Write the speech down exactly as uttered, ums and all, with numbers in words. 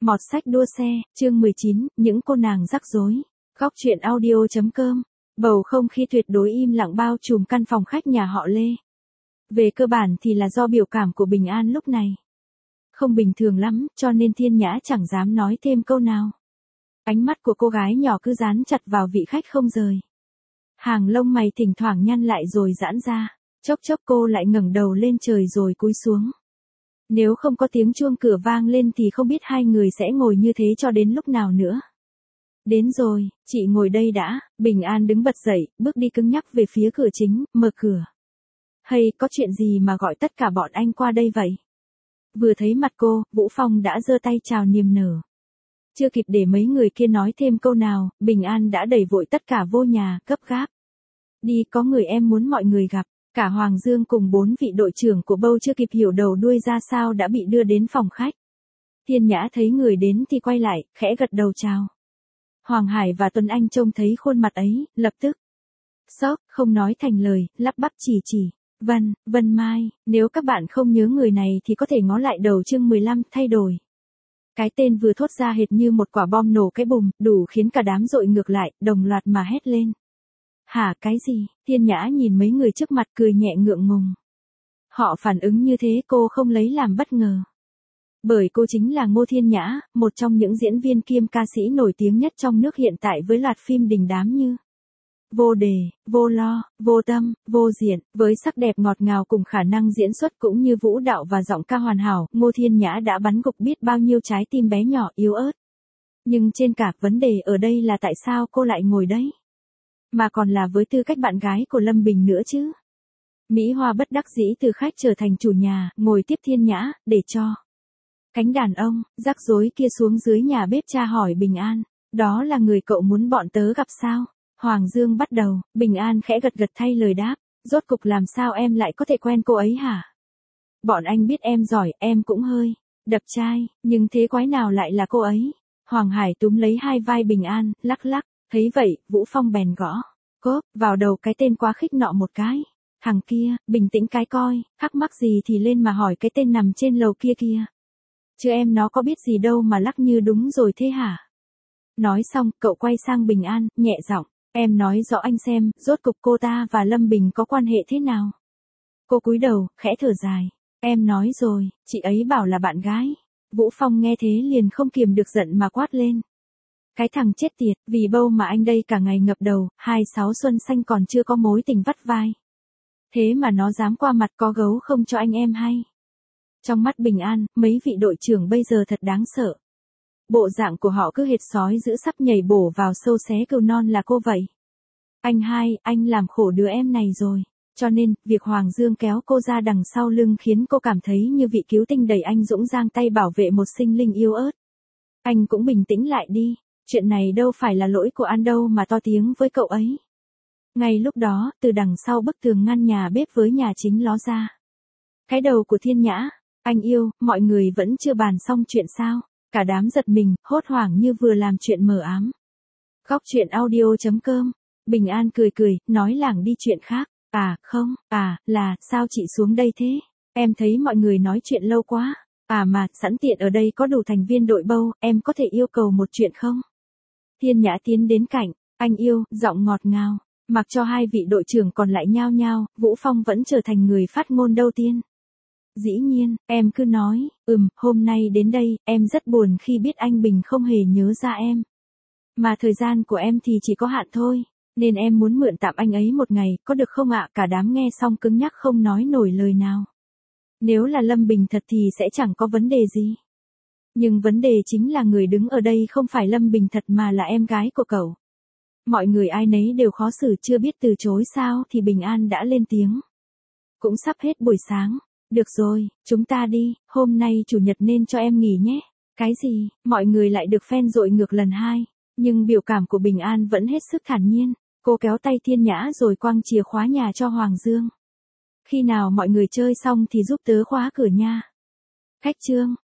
Mọt sách đua xe, chương mười chín, những cô nàng rắc rối. Góc truyện audio.com. Bầu không khí tuyệt đối im lặng bao trùm căn phòng khách nhà họ Lê. Về cơ bản thì là do biểu cảm của Bình An lúc này không bình thường lắm, cho nên Thiên Nhã chẳng dám nói thêm câu nào. Ánh mắt của cô gái nhỏ cứ dán chặt vào vị khách không rời. Hàng lông mày thỉnh thoảng nhăn lại rồi giãn ra, chốc chốc cô lại ngẩng đầu lên trời rồi cúi xuống. Nếu không có tiếng chuông cửa vang lên thì không biết hai người sẽ ngồi như thế cho đến lúc nào nữa. Đến rồi, chị ngồi đây đã. Bình An đứng bật dậy, bước đi cứng nhắc về phía cửa chính, mở cửa. Hay, có chuyện gì mà gọi tất cả bọn anh qua đây vậy? Vừa thấy mặt cô, Vũ Phong đã giơ tay chào niềm nở. Chưa kịp để mấy người kia nói thêm câu nào, Bình An đã đẩy vội tất cả vô nhà, gấp gáp. Đi, có người em muốn mọi người gặp. Cả Hoàng Dương cùng bốn vị đội trưởng của Bâu chưa kịp hiểu đầu đuôi ra sao đã bị đưa đến phòng khách. Thiên Nhã thấy người đến thì quay lại, khẽ gật đầu chào. Hoàng Hải và Tuấn Anh trông thấy khuôn mặt ấy, lập tức sốc, không nói thành lời, lắp bắp chỉ chỉ. Vân, Vân Mai, nếu các bạn không nhớ người này thì có thể ngó lại đầu chương mười lăm, thay đổi. Cái tên vừa thốt ra hệt như một quả bom nổ cái bùm, đủ khiến cả đám dội ngược lại, đồng loạt mà hét lên. Hả, cái gì? Thiên Nhã nhìn mấy người trước mặt cười nhẹ ngượng ngùng. Họ phản ứng như thế cô không lấy làm bất ngờ. Bởi cô chính là Ngô Thiên Nhã, một trong những diễn viên kiêm ca sĩ nổi tiếng nhất trong nước hiện tại với loạt phim đình đám như Vô Đề, Vô Lo, Vô Tâm, Vô Diện. Với sắc đẹp ngọt ngào cùng khả năng diễn xuất cũng như vũ đạo và giọng ca hoàn hảo, Ngô Thiên Nhã đã bắn gục biết bao nhiêu trái tim bé nhỏ yếu ớt. Nhưng trên cả vấn đề ở đây là tại sao cô lại ngồi đấy? Mà còn là với tư cách bạn gái của Lâm Bình nữa chứ. Mỹ Hoa bất đắc dĩ từ khách trở thành chủ nhà, ngồi tiếp Thiên Nhã, để cho cánh đàn ông, rắc rối kia xuống dưới nhà bếp tra hỏi Bình An. Đó là người cậu muốn bọn tớ gặp sao? Hoàng Dương bắt đầu, Bình An khẽ gật gật thay lời đáp. Rốt cục làm sao em lại có thể quen cô ấy hả? Bọn anh biết em giỏi, em cũng hơi đập chai, nhưng thế quái nào lại là cô ấy? Hoàng Hải túm lấy hai vai Bình An, lắc lắc. Thấy vậy, Vũ Phong bèn gõ cốp vào đầu cái tên quá khích nọ một cái. Thằng kia, bình tĩnh cái coi, thắc mắc gì thì lên mà hỏi cái tên nằm trên lầu kia kia. Chứ em nó có biết gì đâu mà lắc như đúng rồi thế hả? Nói xong, cậu quay sang Bình An, nhẹ giọng, em nói rõ anh xem, rốt cục cô ta và Lâm Bình có quan hệ thế nào? Cô cúi đầu, khẽ thở dài. Em nói rồi, chị ấy bảo là bạn gái. Vũ Phong nghe thế liền không kiềm được giận mà quát lên. Cái thằng chết tiệt, vì Bâu mà anh đây cả ngày ngập đầu, hai sáu xuân xanh còn chưa có mối tình vắt vai. Thế mà nó dám qua mặt có gấu không cho anh em hay. Trong mắt Bình An, mấy vị đội trưởng bây giờ thật đáng sợ. Bộ dạng của họ cứ hệt sói giữ sắp nhảy bổ vào sâu xé cừu non là cô vậy. Anh hai, anh làm khổ đứa em này rồi. Cho nên, việc Hoàng Dương kéo cô ra đằng sau lưng khiến cô cảm thấy như vị cứu tinh đẩy anh dũng dang tay bảo vệ một sinh linh yếu ớt. Anh cũng bình tĩnh lại đi. Chuyện này đâu phải là lỗi của An đâu mà to tiếng với cậu ấy. Ngay lúc đó, từ đằng sau bức tường ngăn nhà bếp với nhà chính ló ra. Cái đầu của Thiên Nhã. Anh yêu, mọi người vẫn chưa bàn xong chuyện sao? Cả đám giật mình, hốt hoảng như vừa làm chuyện mờ ám. Góc truyện audio.com. Bình An cười cười, nói lảng đi chuyện khác. À, không, à, là, sao chị xuống đây thế? Em thấy mọi người nói chuyện lâu quá. À mà, sẵn tiện ở đây có đủ thành viên đội Bâu, em có thể yêu cầu một chuyện không? Thiên Nhã tiến đến cạnh, anh yêu, giọng ngọt ngào. Mặc cho hai vị đội trưởng còn lại nhao nhao, Vũ Phong vẫn trở thành người phát ngôn đầu tiên. Dĩ nhiên, em cứ nói, ừm, hôm nay đến đây, em rất buồn khi biết anh Bình không hề nhớ ra em. Mà thời gian của em thì chỉ có hạn thôi, nên em muốn mượn tạm anh ấy một ngày, có được không ạ? Cả đám nghe xong cứng nhắc không nói nổi lời nào. Nếu là Lâm Bình thật thì sẽ chẳng có vấn đề gì. Nhưng vấn đề chính là người đứng ở đây không phải Lâm Bình thật mà là em gái của cậu. Mọi người ai nấy đều khó xử chưa biết từ chối sao thì Bình An đã lên tiếng. Cũng sắp hết buổi sáng. Được rồi, chúng ta đi, hôm nay chủ nhật nên cho em nghỉ nhé. Cái gì, mọi người lại được phen dội ngược lần hai. Nhưng biểu cảm của Bình An vẫn hết sức thản nhiên. Cô kéo tay Thiên Nhã rồi quăng chìa khóa nhà cho Hoàng Dương. Khi nào mọi người chơi xong thì giúp tớ khóa cửa nha. Khách trương.